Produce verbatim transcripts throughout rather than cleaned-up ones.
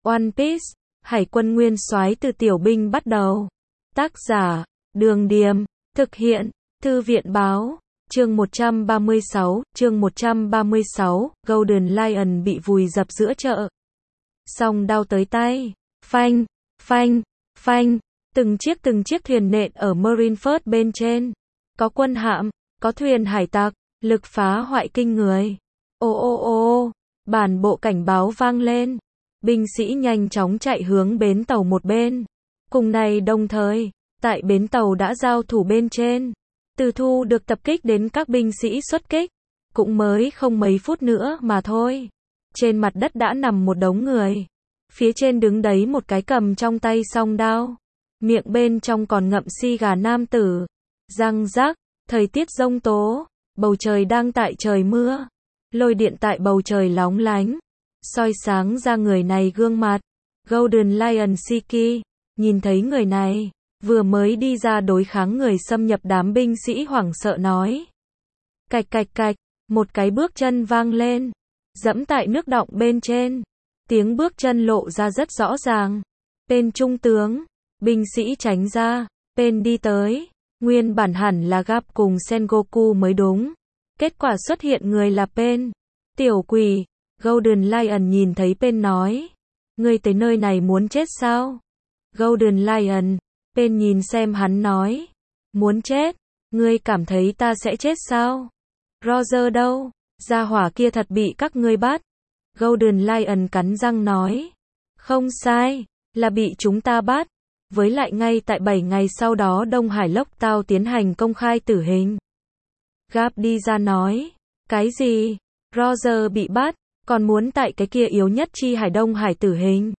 One Piece, Hải quân nguyên soái từ tiểu binh bắt đầu. Tác giả, Đường Điềm, thực hiện, Thư viện báo, chương một trăm ba mươi sáu, chương một trăm ba mươi sáu, Golden Lion bị vùi dập giữa chợ. Song đao tới tay, phanh, phanh, phanh, từng chiếc từng chiếc thuyền nện ở Marineford bên trên. Có quân hạm, có thuyền hải tặc, lực phá hoại kinh người. Ô ô ô, bản bộ cảnh báo vang lên. Binh sĩ nhanh chóng chạy hướng bến tàu một bên. Cùng này đồng thời, tại bến tàu đã giao thủ bên trên. Từ thu được tập kích đến các binh sĩ xuất kích. Cũng mới không mấy phút nữa mà thôi. Trên mặt đất đã nằm một đống người. Phía trên đứng đấy một cái cầm trong tay song đao. Miệng bên trong còn ngậm xi gà nam tử. Răng rác, thời tiết giông tố. Bầu trời đang tại trời mưa. Lôi điện tại bầu trời lóng lánh. Soi sáng ra người này gương mặt. Golden Lion Shiki, nhìn thấy người này, vừa mới đi ra đối kháng người xâm nhập, đám binh sĩ hoảng sợ nói. Cạch cạch cạch, một cái bước chân vang lên, dẫm tại nước đọng bên trên. Tiếng bước chân lộ ra rất rõ ràng. Tên trung tướng, binh sĩ tránh ra, tên đi tới. Nguyên bản hẳn là Garp cùng Sengoku mới đúng. Kết quả xuất hiện người là Pen. Tiểu quỷ. Golden Lion nhìn thấy Pen nói. Ngươi tới nơi này muốn chết sao? Golden Lion. Pen nhìn xem hắn nói. Muốn chết? Ngươi cảm thấy ta sẽ chết sao? Roger đâu? Gia hỏa kia thật bị các ngươi bắt. Golden Lion cắn răng nói. Không sai, là bị chúng ta bắt. Với lại ngay tại bảy ngày sau đó Đông Hải Lốc Tao tiến hành công khai tử hình. Garp đi ra nói. Cái gì? Roger bị bắt, còn muốn tại cái kia yếu nhất chi hải Đông Hải tử hình.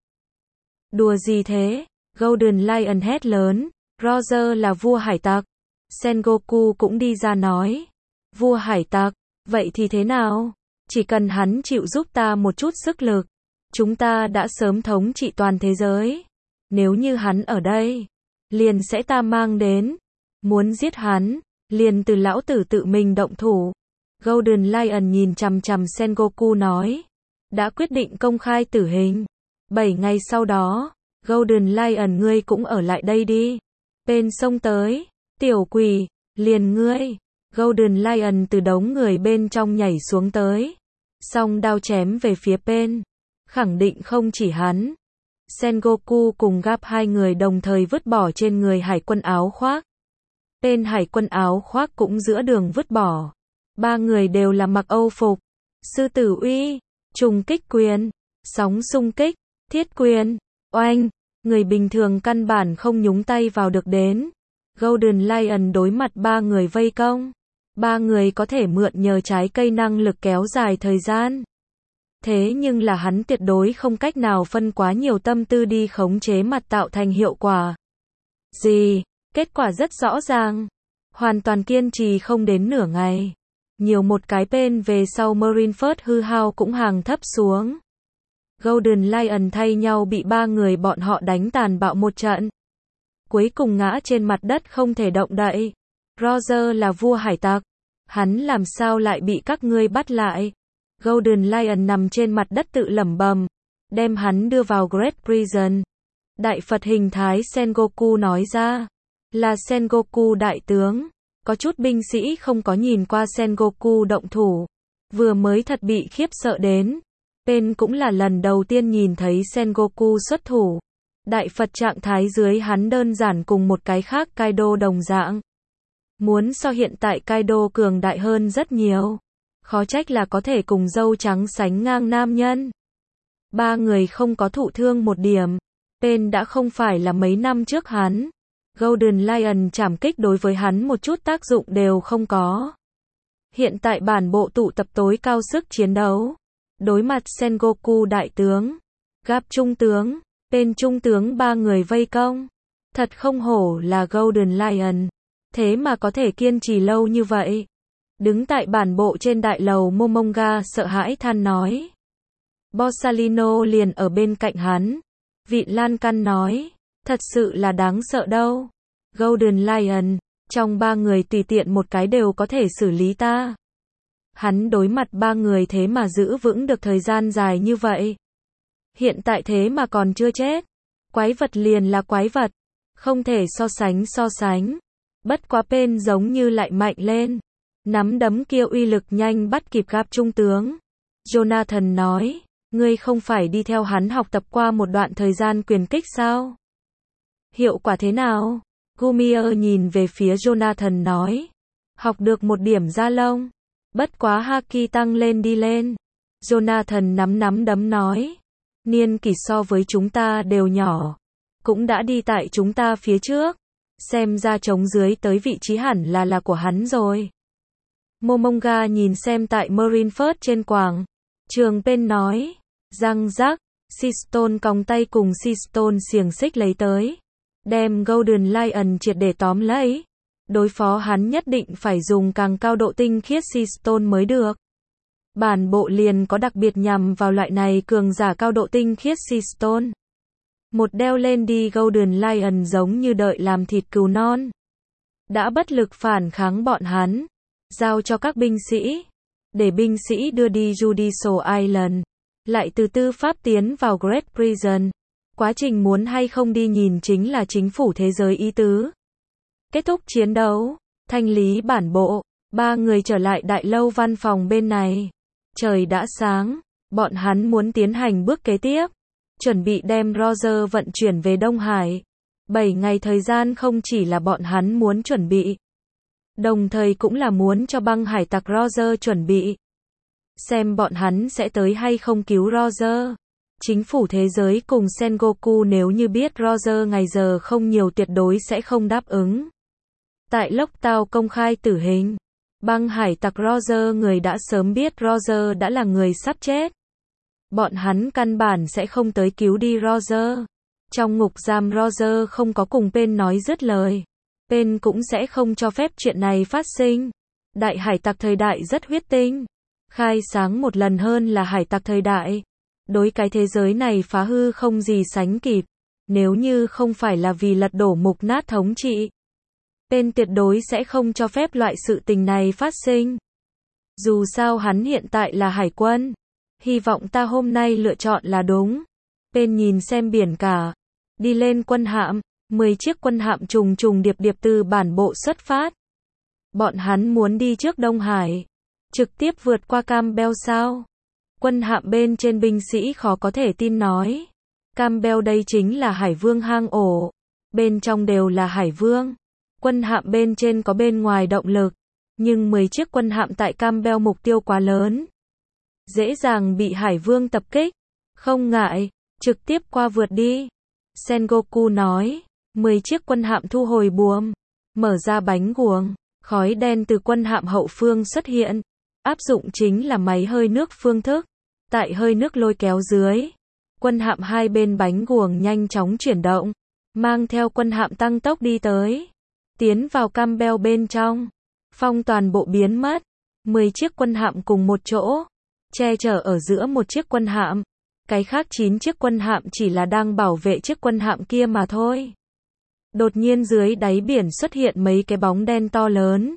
Đùa gì thế? Golden Lion hét lớn. Roger là vua hải tặc. Sengoku cũng đi ra nói. Vua hải tặc, vậy thì thế nào? Chỉ cần hắn chịu giúp ta một chút sức lực, chúng ta đã sớm thống trị toàn thế giới. Nếu như hắn ở đây, liền sẽ ta mang đến. Muốn giết hắn, liền từ lão tử tự mình động thủ. Golden Lion nhìn chằm chằm Sengoku nói. Đã quyết định công khai tử hình. Bảy ngày sau đó, Golden Lion ngươi cũng ở lại đây đi. Pen xông tới. Tiểu quỷ, liền ngươi. Golden Lion từ đống người bên trong nhảy xuống tới. Song đao chém về phía Pen. Khẳng định không chỉ hắn. Sengoku cùng Garp hai người đồng thời vứt bỏ trên người hải quân áo khoác. Pen hải quân áo khoác cũng giữa đường vứt bỏ. Ba người đều là mặc âu phục. Sư tử uy, trùng kích quyền, sóng xung kích, thiết quyền, oanh. Người bình thường căn bản không nhúng tay vào được đến. Golden Lion đối mặt ba người vây công. Ba người có thể mượn nhờ trái cây năng lực kéo dài thời gian. Thế nhưng là hắn tuyệt đối không cách nào phân quá nhiều tâm tư đi khống chế mặt tạo thành hiệu quả. Gì? Kết quả rất rõ ràng. Hoàn toàn kiên trì không đến nửa ngày. Nhiều một cái Pen về sau Marineford hư hao cũng hàng thấp xuống. Golden Lion thay nhau bị ba người bọn họ đánh tàn bạo một trận. Cuối cùng ngã trên mặt đất không thể động đậy. Roger là vua hải tặc. Hắn làm sao lại bị các ngươi bắt lại? Golden Lion nằm trên mặt đất tự lẩm bẩm. Đem hắn đưa vào Great Prison. Đại Phật hình thái Sengoku nói ra. Là Sengoku đại tướng. Có chút binh sĩ không có nhìn qua Sengoku động thủ. Vừa mới thật bị khiếp sợ đến. Pen cũng là lần đầu tiên nhìn thấy Sengoku xuất thủ. Đại Phật trạng thái dưới hắn đơn giản cùng một cái khác Kaido đồng dạng. Muốn so hiện tại Kaido cường đại hơn rất nhiều. Khó trách là có thể cùng dâu trắng sánh ngang nam nhân. Ba người không có thụ thương một điểm. Pen đã không phải là mấy năm trước hắn. Golden Lion trảm kích đối với hắn một chút tác dụng đều không có. Hiện tại bản bộ tụ tập tối cao sức chiến đấu. Đối mặt Sengoku đại tướng, Garp trung tướng, Pen trung tướng, ba người vây công. Thật không hổ là Golden Lion. Thế mà có thể kiên trì lâu như vậy. Đứng tại bản bộ trên đại lầu, Momonga sợ hãi than nói. Borsalino liền ở bên cạnh hắn. Vịn Lan Căn nói. Thật sự là đáng sợ đâu. Golden Lion, trong ba người tùy tiện một cái đều có thể xử lý ta. Hắn đối mặt ba người thế mà giữ vững được thời gian dài như vậy. Hiện tại thế mà còn chưa chết. Quái vật liền là quái vật. Không thể so sánh so sánh. Bất quá Pen giống như lại mạnh lên. Nắm đấm kia uy lực nhanh bắt kịp gặp trung tướng. Jonathan nói, ngươi không phải đi theo hắn học tập qua một đoạn thời gian quyền kích sao? Hiệu quả thế nào? Gumier nhìn về phía Jonathan nói, học được một điểm da lông. Bất quá haki tăng lên đi lên. Jonathan nắm nắm đấm nói, niên kỷ so với chúng ta đều nhỏ. Cũng đã đi tại chúng ta phía trước. Xem ra trống dưới tới vị trí hẳn là là của hắn rồi. Momonga nhìn xem tại Marineford trên quảng trường Pen nói, răng rắc, Seastone còng tay cùng Seastone xiềng xích lấy tới. Đem Golden Lion triệt để tóm lấy. Đối phó hắn nhất định phải dùng càng cao độ tinh khiết Seastone mới được. Bản bộ liền có đặc biệt nhằm vào loại này cường giả cao độ tinh khiết Seastone. Một đeo lên đi Golden Lion giống như đợi làm thịt cừu non. Đã bất lực phản kháng bọn hắn. Giao cho các binh sĩ. Để binh sĩ đưa đi Judicial Island. Lại từ tư pháp tiến vào Great Prison. Quá trình muốn hay không đi nhìn chính là chính phủ thế giới ý tứ. Kết thúc chiến đấu. Thanh lý bản bộ. Ba người trở lại đại lâu văn phòng bên này. Trời đã sáng. Bọn hắn muốn tiến hành bước kế tiếp. Chuẩn bị đem Roger vận chuyển về Đông Hải. Bảy ngày thời gian không chỉ là bọn hắn muốn chuẩn bị. Đồng thời cũng là muốn cho băng hải tặc Roger chuẩn bị. Xem bọn hắn sẽ tới hay không cứu Roger. Chính phủ thế giới cùng Sengoku nếu như biết Roger ngày giờ không nhiều tuyệt đối sẽ không đáp ứng. Tại Lốc Tao công khai tử hình. Băng hải tặc Roger người đã sớm biết Roger đã là người sắp chết. Bọn hắn căn bản sẽ không tới cứu đi Roger. Trong ngục giam Roger không có cùng Pen nói dứt lời. Pen cũng sẽ không cho phép chuyện này phát sinh. Đại hải tặc thời đại rất huyết tinh. Khai sáng một lần hơn là hải tặc thời đại. Đối cái thế giới này phá hư không gì sánh kịp. Nếu như không phải là vì lật đổ mục nát thống trị. Pen tuyệt đối sẽ không cho phép loại sự tình này phát sinh. Dù sao hắn hiện tại là hải quân. Hy vọng ta hôm nay lựa chọn là đúng. Pen nhìn xem biển cả. Đi lên quân hạm. mười chiếc quân hạm trùng trùng điệp điệp từ bản bộ xuất phát. Bọn hắn muốn đi trước Đông Hải. Trực tiếp vượt qua Campbell sao? Quân hạm bên trên binh sĩ khó có thể tin nói. Campbell đây chính là hải vương hang ổ. Bên trong đều là hải vương. Quân hạm bên trên có bên ngoài động lực. Nhưng mười chiếc quân hạm tại Campbell mục tiêu quá lớn. Dễ dàng bị hải vương tập kích. Không ngại, trực tiếp qua vượt đi. Sengoku nói. mười chiếc quân hạm thu hồi buồm. Mở ra bánh guồng. Khói đen từ quân hạm hậu phương xuất hiện. Áp dụng chính là máy hơi nước phương thức. Tại hơi nước lôi kéo dưới. Quân hạm hai bên bánh guồng nhanh chóng chuyển động. Mang theo quân hạm tăng tốc đi tới. Tiến vào Campbell bên trong. Phong toàn bộ biến mất. mười chiếc quân hạm cùng một chỗ. Che chở ở giữa một chiếc quân hạm. Cái khác chín chiếc quân hạm chỉ là đang bảo vệ chiếc quân hạm kia mà thôi. Đột nhiên dưới đáy biển xuất hiện mấy cái bóng đen to lớn.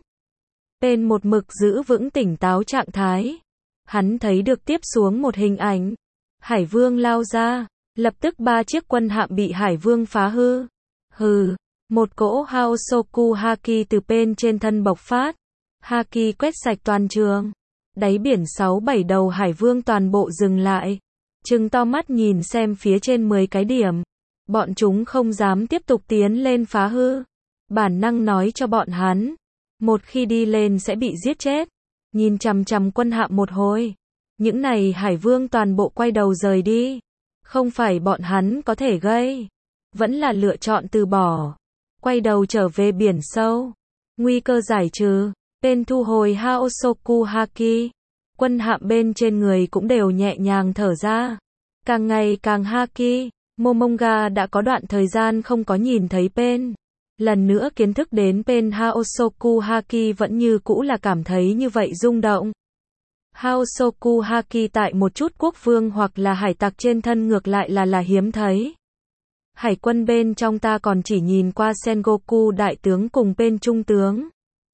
Pen một mực giữ vững tỉnh táo trạng thái. Hắn thấy được tiếp xuống một hình ảnh. Hải vương lao ra. Lập tức ba chiếc quân hạm bị hải vương phá hư. Hừ. Một cỗ Haosoku Haki từ Pen trên thân bộc phát. Haki quét sạch toàn trường. Đáy biển sáu bảy đầu hải vương toàn bộ dừng lại. Trừng to mắt nhìn xem phía trên mười cái điểm. Bọn chúng không dám tiếp tục tiến lên phá hư. Bản năng nói cho bọn hắn. Một khi đi lên sẽ bị giết chết. Nhìn chằm chằm quân hạm một hồi. Những này hải vương toàn bộ quay đầu rời đi. Không phải bọn hắn có thể gây. Vẫn là lựa chọn từ bỏ. Quay đầu trở về biển sâu. Nguy cơ giải trừ. Pen thu hồi Haosoku Haki. Quân hạm bên trên người cũng đều nhẹ nhàng thở ra. Càng ngày càng Haki. Momonga đã có đoạn thời gian không có nhìn thấy Pen. Lần nữa kiến thức đến Pen Haosoku Haki vẫn như cũ là cảm thấy như vậy rung động. Haosoku Haki tại một chút quốc vương hoặc là hải tặc trên thân ngược lại là là hiếm thấy. Hải quân bên trong ta còn chỉ nhìn qua Sengoku đại tướng cùng Pen trung tướng.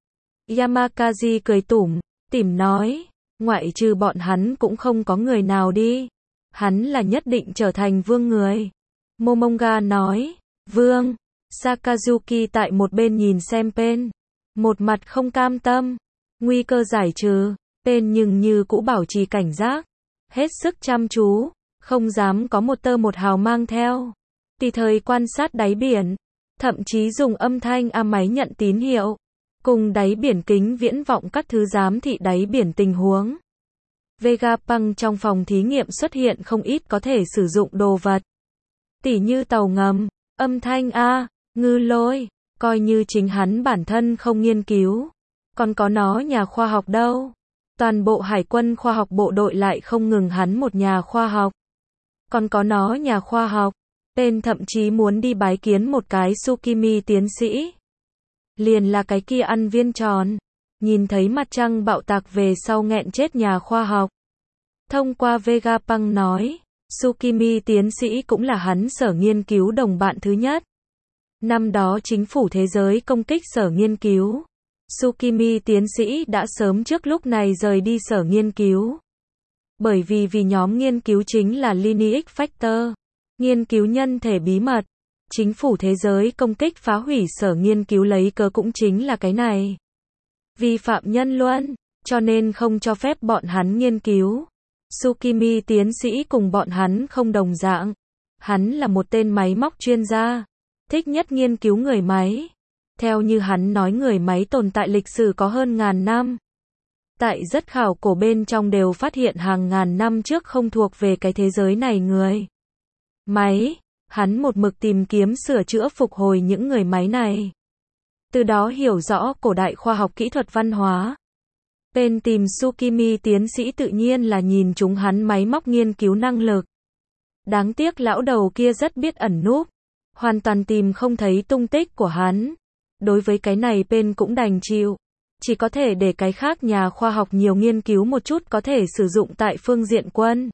Yamakazi cười tủm, tỉm nói, ngoại trừ bọn hắn cũng không có người nào đi. hắn là nhất định trở thành vương người. Momonga nói, vương. Sakazuki tại một bên nhìn xem Pen, một mặt không cam tâm. Nguy cơ giải trừ, Pen nhưng như cũ bảo trì cảnh giác, hết sức chăm chú, không dám có một tơ một hào mang theo. Tùy thời quan sát đáy biển, thậm chí dùng âm thanh a máy nhận tín hiệu, cùng đáy biển kính viễn vọng các thứ giám thị đáy biển tình huống. Vegapunk trong phòng thí nghiệm xuất hiện không ít có thể sử dụng đồ vật. Tỉ như tàu ngầm, âm thanh A, ngư lôi, coi như chính hắn bản thân không nghiên cứu. Còn có nó nhà khoa học đâu. Toàn bộ hải quân khoa học bộ đội lại không ngừng hắn một nhà khoa học. Còn có nó nhà khoa học. Tên thậm chí muốn đi bái kiến một cái Tsukimi tiến sĩ. Liền là cái kia ăn viên tròn. Nhìn thấy mặt trăng bạo tạc về sau nghẹn chết nhà khoa học. Thông qua Vegapunk nói, Tsukimi tiến sĩ cũng là hắn sở nghiên cứu đồng bạn thứ nhất. Năm đó chính phủ thế giới công kích sở nghiên cứu. Tsukimi tiến sĩ đã sớm trước lúc này rời đi sở nghiên cứu. Bởi vì vì nhóm nghiên cứu chính là Lineage Factor, nghiên cứu nhân thể bí mật. Chính phủ thế giới công kích phá hủy sở nghiên cứu lấy cớ cũng chính là cái này. Vi phạm nhân luân, cho nên không cho phép bọn hắn nghiên cứu. Tsukimi tiến sĩ cùng bọn hắn không đồng dạng. Hắn là một tên máy móc chuyên gia, thích nhất nghiên cứu người máy. Theo như hắn nói người máy tồn tại lịch sử có hơn ngàn năm. Tại rất khảo cổ bên trong đều phát hiện hàng ngàn năm trước không thuộc về cái thế giới này người máy. Hắn một mực tìm kiếm sửa chữa phục hồi những người máy này. Từ đó hiểu rõ cổ đại khoa học kỹ thuật văn hóa. Bên tìm Tsukimi tiến sĩ tự nhiên là nhìn chúng hắn máy móc nghiên cứu năng lực. Đáng tiếc lão đầu kia rất biết ẩn núp. Hoàn toàn tìm không thấy tung tích của hắn. Đối với cái này bên cũng đành chịu. Chỉ có thể để cái khác nhà khoa học nhiều nghiên cứu một chút có thể sử dụng tại phương diện quân.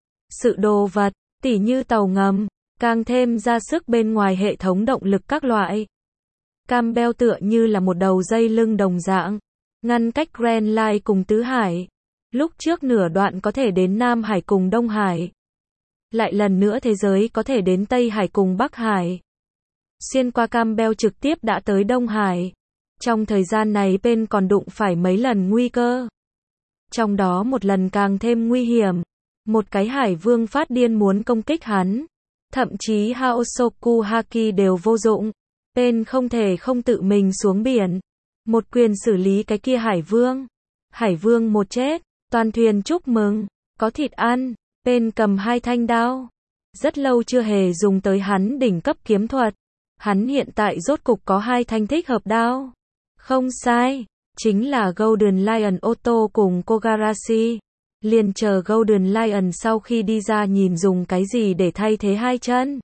Sự đồ vật, tỉ như tàu ngầm, càng thêm ra sức bên ngoài hệ thống động lực các loại. Campbell tựa như là một đầu dây lưng đồng dạng, ngăn cách Grand Line cùng Tứ Hải. Lúc trước nửa đoạn có thể đến Nam Hải cùng Đông Hải. Lại lần nữa thế giới có thể đến Tây Hải cùng Bắc Hải. Xuyên qua Campbell trực tiếp đã tới Đông Hải. Trong thời gian này bên còn đụng phải mấy lần nguy cơ. Trong đó một lần càng thêm nguy hiểm. Một cái hải vương phát điên muốn công kích hắn. Thậm chí Haosoku Haki đều vô dụng. Bên không thể không tự mình xuống biển. Một quyền xử lý cái kia hải vương. Hải vương một chết. Toàn thuyền chúc mừng. Có thịt ăn. Bên cầm hai thanh đao. Rất lâu chưa hề dùng tới hắn đỉnh cấp kiếm thuật. Hắn hiện tại rốt cục có hai thanh thích hợp đao. Không sai. Chính là Golden Lion Otto cùng Kogarashi. Liền chờ Golden Lion sau khi đi ra nhìn dùng cái gì để thay thế hai chân.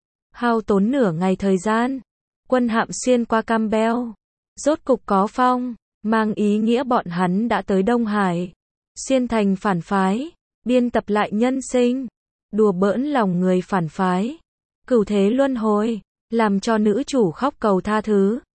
Hao tốn nửa ngày thời gian. Quân hạm xuyên qua Campbell. Rốt cục có phong. Mang ý nghĩa bọn hắn đã tới Đông Hải. Xuyên thành phản phái. Biên tập lại nhân sinh. Đùa bỡn lòng người phản phái. Cửu thế luân hồi. Làm cho nữ chủ khóc cầu tha thứ.